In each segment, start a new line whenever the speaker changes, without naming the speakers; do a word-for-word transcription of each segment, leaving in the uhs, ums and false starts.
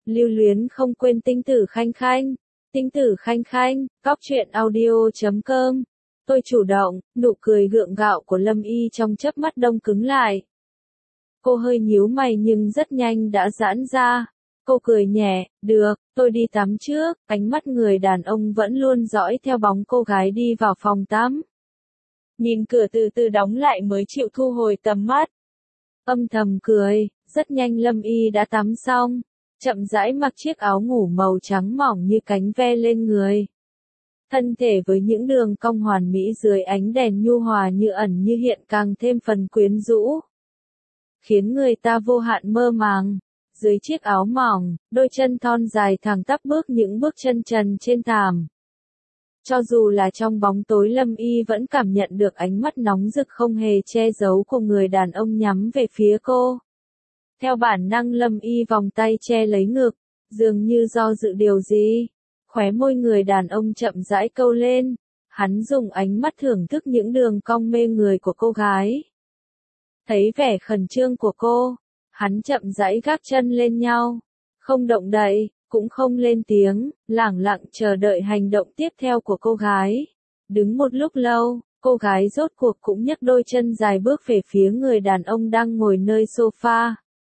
Lưu luyến không quên tinh tử khanh khanh. Tinh tử khanh khanh, cóc truyện audio chấm com. Tôi chủ động, nụ cười gượng gạo của Lâm Y trong chớp mắt đông cứng lại. Cô hơi nhíu mày nhưng rất nhanh đã giãn ra. Cô cười nhẹ, được, tôi đi tắm trước. Ánh mắt người đàn ông vẫn luôn dõi theo bóng cô gái đi vào phòng tắm. Nhìn cửa từ từ đóng lại mới chịu thu hồi tầm mắt. Âm thầm cười, rất nhanh Lâm Y đã tắm xong. Chậm rãi mặc chiếc áo ngủ màu trắng mỏng như cánh ve lên người. Thân thể với những đường cong hoàn mỹ dưới ánh đèn nhu hòa như ẩn như hiện càng thêm phần quyến rũ. Khiến người ta vô hạn mơ màng. Dưới chiếc áo mỏng, đôi chân thon dài thẳng tắp bước những bước chân trần trên thảm. Cho dù là trong bóng tối Lâm Y vẫn cảm nhận được ánh mắt nóng rực không hề che giấu của người đàn ông nhắm về phía cô. Theo bản năng Lâm Y vòng tay che lấy ngực, dường như do dự điều gì. Khóe môi người đàn ông chậm rãi câu lên, hắn dùng ánh mắt thưởng thức những đường cong mê người của cô gái. Thấy vẻ khẩn trương của cô, hắn chậm rãi gác chân lên nhau, không động đậy, cũng không lên tiếng, lẳng lặng chờ đợi hành động tiếp theo của cô gái. Đứng một lúc lâu, cô gái rốt cuộc cũng nhấc đôi chân dài bước về phía người đàn ông đang ngồi nơi sofa.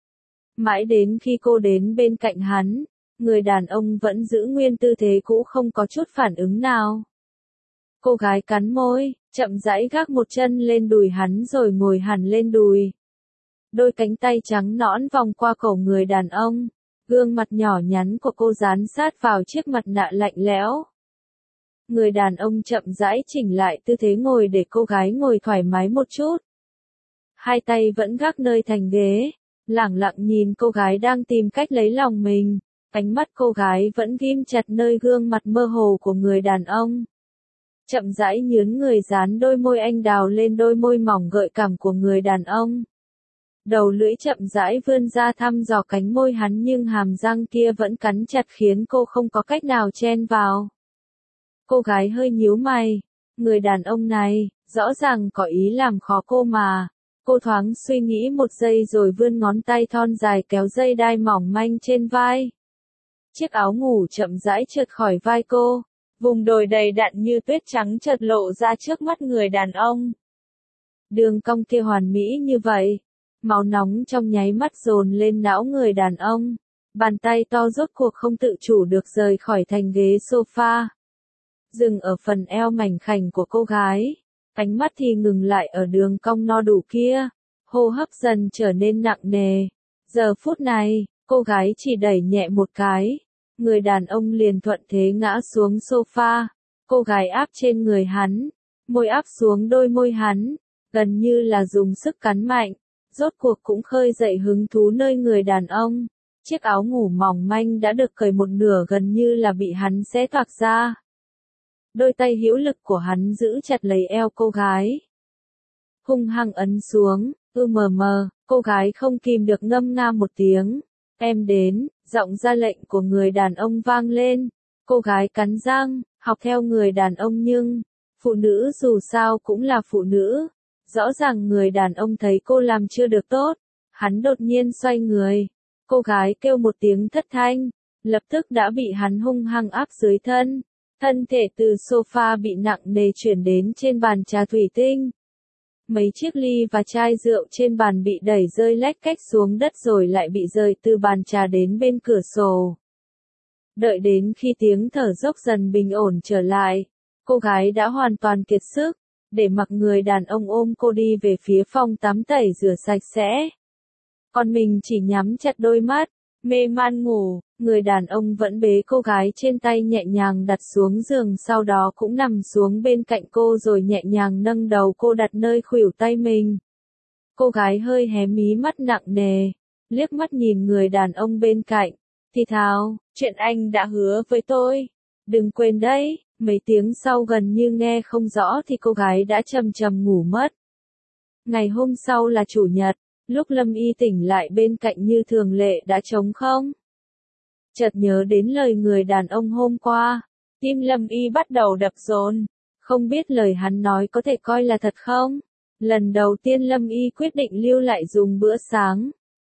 Mãi đến khi cô đến bên cạnh hắn, người đàn ông vẫn giữ nguyên tư thế cũ không có chút phản ứng nào. Cô gái cắn môi, chậm rãi gác một chân lên đùi hắn rồi ngồi hẳn lên đùi. Đôi cánh tay trắng nõn vòng qua cổ người đàn ông, gương mặt nhỏ nhắn của cô dán sát vào chiếc mặt nạ lạnh lẽo. Người đàn ông chậm rãi chỉnh lại tư thế ngồi để cô gái ngồi thoải mái một chút. Hai tay vẫn gác nơi thành ghế, lẳng lặng nhìn cô gái đang tìm cách lấy lòng mình. Ánh mắt cô gái vẫn ghim chặt nơi gương mặt mơ hồ của người đàn ông. Chậm rãi nhướn người dán đôi môi anh đào lên đôi môi mỏng gợi cảm của người đàn ông. Đầu lưỡi chậm rãi vươn ra thăm dò cánh môi hắn nhưng hàm răng kia vẫn cắn chặt khiến cô không có cách nào chen vào. Cô gái hơi nhíu mày. Người đàn ông này, rõ ràng có ý làm khó cô mà. Cô thoáng suy nghĩ một giây rồi vươn ngón tay thon dài kéo dây đai mỏng manh trên vai. Chiếc áo ngủ chậm rãi trượt khỏi vai cô, vùng đồi đầy đặn như tuyết trắng chợt lộ ra trước mắt người đàn ông. Đường cong kia hoàn mỹ như vậy, máu nóng trong nháy mắt dồn lên não người đàn ông, bàn tay to rốt cuộc không tự chủ được rời khỏi thành ghế sofa. Dừng ở phần eo mảnh khảnh của cô gái, ánh mắt thì ngừng lại ở đường cong no đủ kia, hô hấp dần trở nên nặng nề. Giờ phút này, cô gái chỉ đẩy nhẹ một cái, người đàn ông liền thuận thế ngã xuống sofa, cô gái áp trên người hắn, môi áp xuống đôi môi hắn, gần như là dùng sức cắn mạnh, rốt cuộc cũng khơi dậy hứng thú nơi người đàn ông. Chiếc áo ngủ mỏng manh đã được cởi một nửa gần như là bị hắn xé toạc ra. Đôi tay hữu lực của hắn giữ chặt lấy eo cô gái, hung hăng ấn xuống, ư mờ mờ, cô gái không kìm được ngâm nga một tiếng. Em đến, giọng ra lệnh của người đàn ông vang lên. Cô gái cắn răng, học theo người đàn ông nhưng, phụ nữ dù sao cũng là phụ nữ. Rõ ràng người đàn ông thấy cô làm chưa được tốt, hắn đột nhiên xoay người. Cô gái kêu một tiếng thất thanh, lập tức đã bị hắn hung hăng áp dưới thân. Thân thể từ sofa bị nặng nề chuyển đến trên bàn trà thủy tinh. Mấy chiếc ly và chai rượu trên bàn bị đẩy rơi lách cách xuống đất rồi lại bị rời từ bàn trà đến bên cửa sổ. Đợi đến khi tiếng thở dốc dần bình ổn trở lại, cô gái đã hoàn toàn kiệt sức, để mặc người đàn ông ôm cô đi về phía phòng tắm tẩy rửa sạch sẽ. Còn mình chỉ nhắm chặt đôi mắt, mê man ngủ. Người đàn ông vẫn bế cô gái trên tay nhẹ nhàng đặt xuống giường, sau đó cũng nằm xuống bên cạnh cô rồi nhẹ nhàng nâng đầu cô đặt nơi khuỷu tay mình. Cô gái hơi hé mí mắt nặng nề, liếc mắt nhìn người đàn ông bên cạnh, thì thào, chuyện anh đã hứa với tôi, đừng quên đấy. Mấy tiếng sau gần như nghe không rõ thì cô gái đã trầm trầm ngủ mất. Ngày hôm sau là chủ nhật, lúc Lâm Y tỉnh lại bên cạnh như thường lệ đã trống không. Chợt nhớ đến lời người đàn ông hôm qua, tim Lâm Y bắt đầu đập dồn, không biết lời hắn nói có thể coi là thật không? Lần đầu tiên Lâm Y quyết định lưu lại dùng bữa sáng.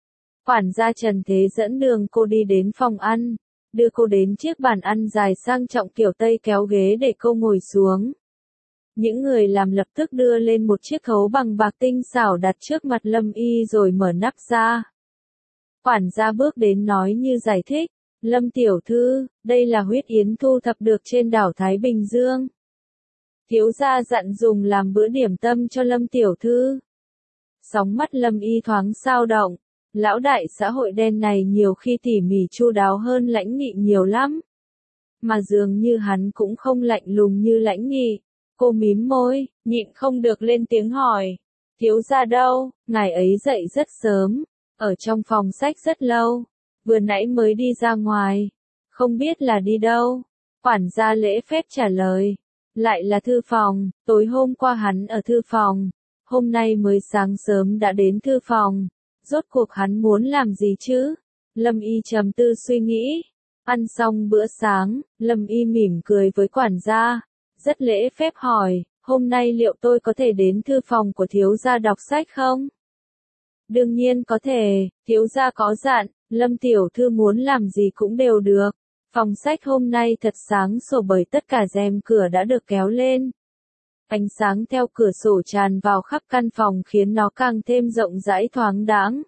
Quản gia Trần Thế dẫn đường cô đi đến phòng ăn, đưa cô đến chiếc bàn ăn dài sang trọng kiểu Tây kéo ghế để cô ngồi xuống. Những người làm lập tức đưa lên một chiếc khấu bằng bạc tinh xảo đặt trước mặt Lâm Y rồi mở nắp ra. Quản gia bước đến nói như giải thích, Lâm tiểu thư, đây là huyết yến thu thập được trên đảo Thái Bình Dương. Thiếu gia dặn dùng làm bữa điểm tâm cho Lâm tiểu thư. Sóng mắt Lâm Y thoáng xao động, lão đại xã hội đen này nhiều khi tỉ mỉ chu đáo hơn Lãnh Nghị nhiều lắm. Mà dường như hắn cũng không lạnh lùng như Lãnh Nghị. Cô mím môi, nhịn không được lên tiếng hỏi. Thiếu gia đâu, ngài ấy dậy rất sớm, ở trong phòng sách rất lâu, vừa nãy mới đi ra ngoài, không biết là đi đâu. Quản gia lễ phép trả lời, lại là thư phòng, tối hôm qua hắn ở thư phòng, hôm nay mới sáng sớm đã đến thư phòng, rốt cuộc hắn muốn làm gì chứ? Lâm Y trầm tư suy nghĩ, ăn xong bữa sáng, Lâm Y mỉm cười với quản gia, rất lễ phép hỏi, hôm nay liệu tôi có thể đến thư phòng của thiếu gia đọc sách không? Đương nhiên có thể, thiếu gia có dặn, Lâm tiểu thư muốn làm gì cũng đều được. Phòng sách hôm nay thật sáng sủa bởi tất cả rèm cửa đã được kéo lên. Ánh sáng theo cửa sổ tràn vào khắp căn phòng khiến nó càng thêm rộng rãi thoáng đãng.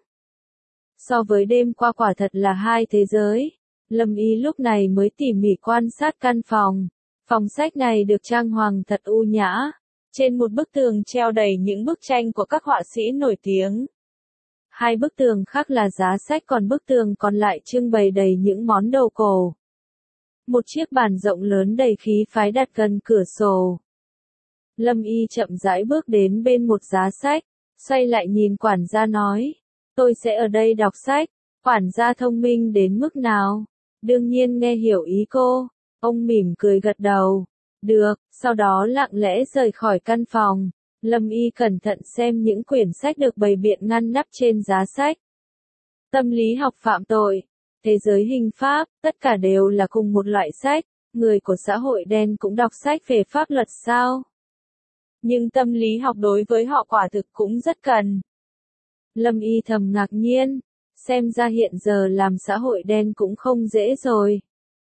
So với đêm qua quả thật là hai thế giới. Lâm Y lúc này mới tỉ mỉ quan sát căn phòng. Phòng sách này được trang hoàng thật u nhã. Trên một bức tường treo đầy những bức tranh của các họa sĩ nổi tiếng. Hai bức tường khác là giá sách, còn bức tường còn lại trưng bày đầy những món đồ cổ. Một chiếc bàn rộng lớn đầy khí phái đặt gần cửa sổ. Lâm Y chậm rãi bước đến bên một giá sách, xoay lại nhìn quản gia nói, tôi sẽ ở đây đọc sách. Quản gia thông minh đến mức nào? Đương nhiên nghe hiểu ý cô. Ông mỉm cười gật đầu. Được, sau đó lặng lẽ rời khỏi căn phòng. Lâm Y cẩn thận xem những quyển sách được bày biện ngăn nắp trên giá sách. Tâm lý học phạm tội, thế giới hình pháp, tất cả đều là cùng một loại sách. Người của xã hội đen cũng đọc sách về pháp luật sao? Nhưng tâm lý học đối với họ quả thực cũng rất cần. Lâm Y thầm ngạc nhiên, xem ra hiện giờ làm xã hội đen cũng không dễ rồi.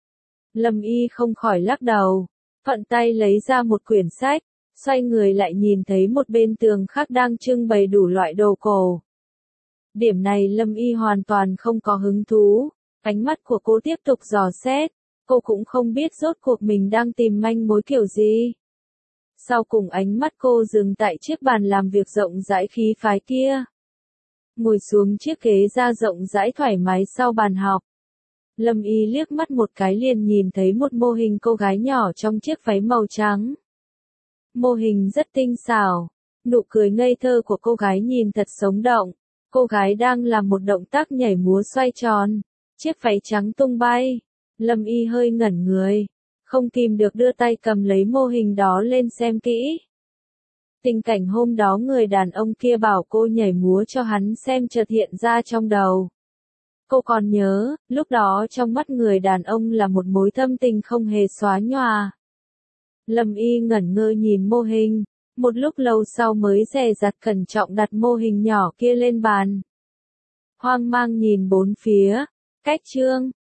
Lâm Y không khỏi lắc đầu, thuận tay lấy ra một quyển sách, xoay người lại nhìn thấy một bên tường khác đang trưng bày đủ loại đồ cổ. Điểm này Lâm Y hoàn toàn không có hứng thú, ánh mắt của cô tiếp tục dò xét, cô cũng không biết rốt cuộc mình đang tìm manh mối kiểu gì. Sau cùng ánh mắt cô dừng tại chiếc bàn làm việc rộng rãi khí phái kia. Ngồi xuống chiếc ghế da rộng rãi thoải mái sau bàn học. Lâm Y liếc mắt một cái liền nhìn thấy một mô hình cô gái nhỏ trong chiếc váy màu trắng. Mô hình rất tinh xảo, nụ cười ngây thơ của cô gái nhìn thật sống động. Cô gái đang làm một động tác nhảy múa xoay tròn, chiếc váy trắng tung bay. Lâm Y hơi ngẩn người, không kìm được đưa tay cầm lấy mô hình đó lên xem kỹ. Tình cảnh hôm đó người đàn ông kia bảo cô nhảy múa cho hắn xem chợt hiện ra trong đầu. Cô còn nhớ, lúc đó trong mắt người đàn ông là một mối thâm tình không hề xóa nhòa. Lâm Y ngẩn ngơ nhìn mô hình, một lúc lâu sau mới dè dặt cẩn trọng đặt mô hình nhỏ kia lên bàn. Hoang mang nhìn bốn phía, cách chương.